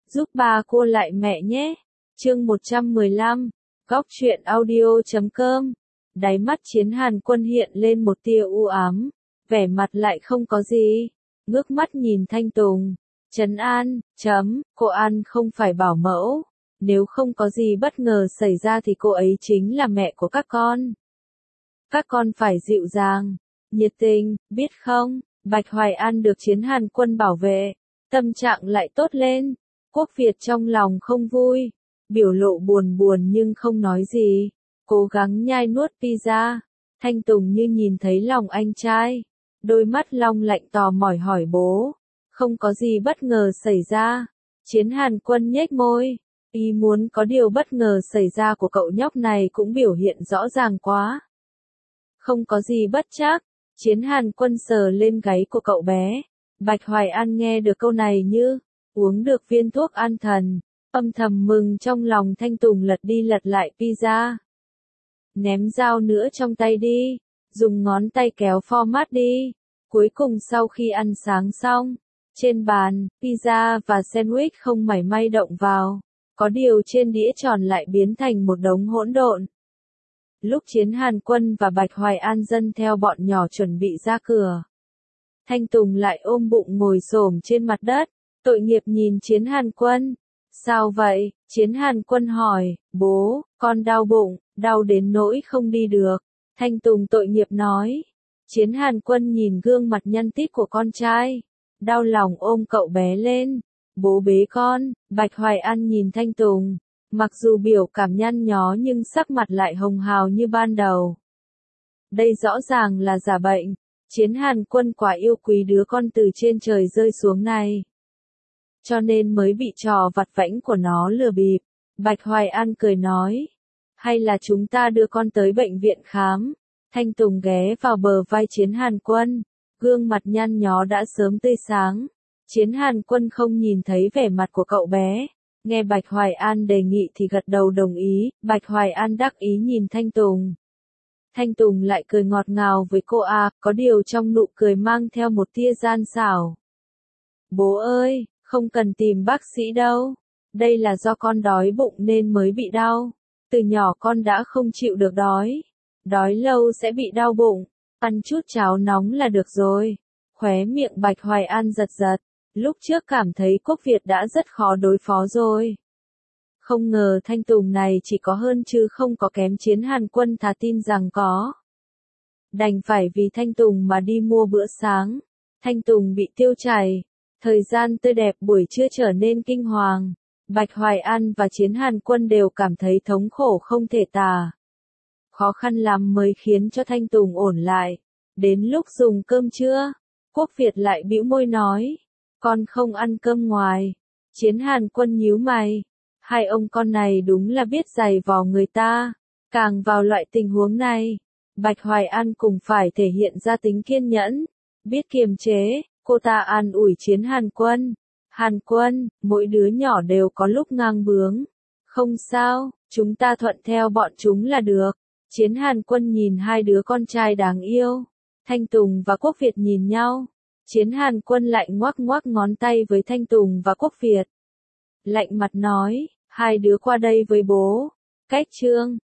giúp ba cô lại mẹ nhé. Chương 115, Góc truyện audio.com. Đáy mắt Chiến Hàn Quân hiện lên một tia u ám, vẻ mặt lại không có gì, ngước mắt nhìn Thanh Tùng, trấn an, cô An không phải bảo mẫu, nếu không có gì bất ngờ xảy ra thì cô ấy chính là mẹ của các con. Các con phải dịu dàng, nhiệt tình, biết không? Bạch Hoài An được Chiến Hàn Quân bảo vệ, tâm trạng lại tốt lên. Quốc Việt trong lòng không vui, biểu lộ buồn nhưng không nói gì, cố gắng nhai nuốt pizza. Thanh Tùng như nhìn thấy lòng anh trai, đôi mắt long lạnh tò mỏi hỏi bố, không có gì bất ngờ xảy ra. Chiến Hàn Quân nhếch môi, ý muốn có điều bất ngờ xảy ra của cậu nhóc này cũng biểu hiện rõ ràng quá. Không có gì bất trắc. Chiến Hàn Quân sờ lên gáy của cậu bé. Bạch Hoài An nghe được câu này như uống được viên thuốc an thần, âm thầm mừng trong lòng. Thanh Tùng lật đi lật lại pizza. Ném dao nữa trong tay đi, dùng ngón tay kéo format đi. Cuối cùng sau khi ăn sáng xong, trên bàn, pizza và sandwich không mảy may động vào, có điều trên đĩa tròn lại biến thành một đống hỗn độn. Lúc Chiến Hàn Quân và Bạch Hoài An dẫn theo bọn nhỏ chuẩn bị ra cửa, Thanh Tùng lại ôm bụng ngồi xổm trên mặt đất, tội nghiệp nhìn Chiến Hàn Quân. Sao vậy? Chiến Hàn Quân hỏi. Bố, con đau bụng, đau đến nỗi không đi được. Thanh Tùng tội nghiệp nói. Chiến Hàn Quân nhìn gương mặt nhăn tít của con trai, đau lòng ôm cậu bé lên. Bố bế con. Bạch Hoài An nhìn Thanh Tùng, mặc dù biểu cảm nhăn nhó nhưng sắc mặt lại hồng hào như ban đầu. Đây rõ ràng là giả bệnh. Chiến Hàn Quân quả yêu quý đứa con từ trên trời rơi xuống này, cho nên mới bị trò vặt vãnh của nó lừa bịp. Bạch Hoài An cười nói, hay là chúng ta đưa con tới bệnh viện khám. Thanh Tùng ghé vào bờ vai Chiến Hàn Quân, gương mặt nhăn nhó đã sớm tươi sáng. Chiến Hàn Quân không nhìn thấy vẻ mặt của cậu bé, nghe Bạch Hoài An đề nghị thì gật đầu đồng ý. Bạch Hoài An đắc ý nhìn Thanh Tùng. Thanh Tùng lại cười ngọt ngào với cô có điều trong nụ cười mang theo một tia gian xảo. Bố ơi, không cần tìm bác sĩ đâu, đây là do con đói bụng nên mới bị đau. Từ nhỏ con đã không chịu được đói, đói lâu sẽ bị đau bụng, ăn chút cháo nóng là được rồi. Khóe miệng Bạch Hoài An giật giật, lúc trước cảm thấy Quốc Việt đã rất khó đối phó rồi. Không ngờ Thanh Tùng này chỉ có hơn chứ không có kém. Chiến Hàn Quân thà tin rằng có. Đành phải vì Thanh Tùng mà đi mua bữa sáng. Thanh Tùng bị tiêu chảy. Thời gian tươi đẹp buổi trưa trở nên kinh hoàng. Bạch Hoài An và Chiến Hàn Quân đều cảm thấy thống khổ không thể tả. Khó khăn lắm mới khiến cho Thanh Tùng ổn lại. Đến lúc dùng cơm trưa, Quốc Việt lại bĩu môi nói, con không ăn cơm ngoài. Chiến Hàn Quân nhíu mày. Hai ông con này đúng là biết giày vò người ta. Càng vào loại tình huống này, Bạch Hoài An cùng phải thể hiện ra tính kiên nhẫn, biết kiềm chế. Cô ta an ủi Chiến Hàn Quân. Hàn Quân, mỗi đứa nhỏ đều có lúc ngang bướng. Không sao, chúng ta thuận theo bọn chúng là được. Chiến Hàn Quân nhìn hai đứa con trai đáng yêu. Thanh Tùng và Quốc Việt nhìn nhau. Chiến Hàn Quân lại ngoắc ngón tay với Thanh Tùng và Quốc Việt. Lạnh mặt nói, hai đứa qua đây với bố. Cách trương,